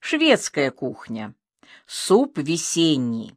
Шведская кухня. Суп весенний.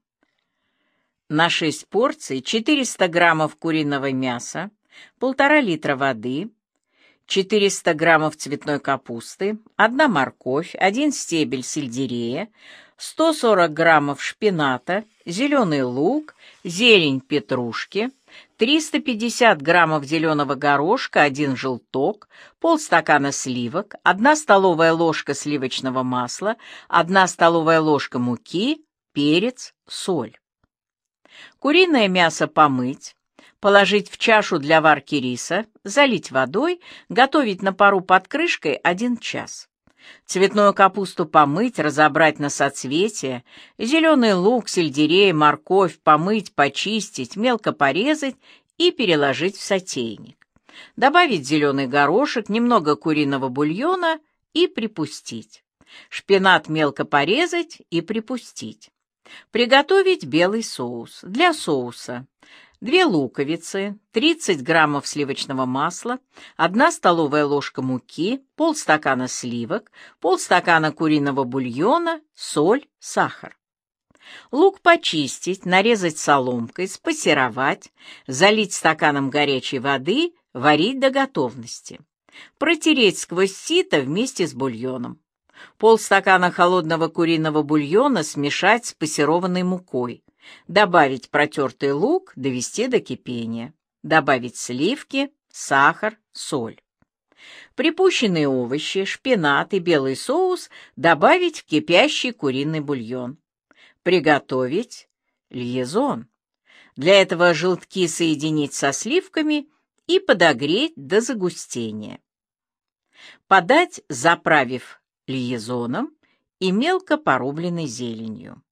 На 6 порций 400 граммов куриного мяса, 1,5 литра воды, 400 граммов цветной капусты, 1 морковь, 1 стебель сельдерея, 140 граммов шпината, зеленый лук, зелень петрушки, 350 граммов зеленого горошка, 1 желток, полстакана сливок, 1 столовая ложка сливочного масла, 1 столовая ложка муки, перец, соль. Куриное мясо помыть, положить в чашу для варки риса, залить водой, готовить на пару под крышкой 1 час. Цветную капусту помыть, разобрать на соцветия, зеленый лук, сельдерей, морковь помыть, почистить, мелко порезать и переложить в сотейник. Добавить зеленый горошек, немного куриного бульона и припустить. Шпинат мелко порезать и припустить. Приготовить белый соус. Для соуса 2 луковицы, 30 граммов сливочного масла, 1 столовая ложка муки, полстакана сливок, полстакана куриного бульона, соль, сахар. Лук почистить, нарезать соломкой, спассеровать, залить стаканом горячей воды, варить до готовности. Протереть сквозь сито вместе с бульоном. Полстакана холодного куриного бульона смешать с пассерованной мукой. Добавить протертый лук, довести до кипения. Добавить сливки, сахар, соль. Припущенные овощи, шпинат и белый соус добавить в кипящий куриный бульон. Приготовить льезон. Для этого желтки соединить со сливками и подогреть до загустения. Подать, заправив льезоном и мелко порубленной зеленью.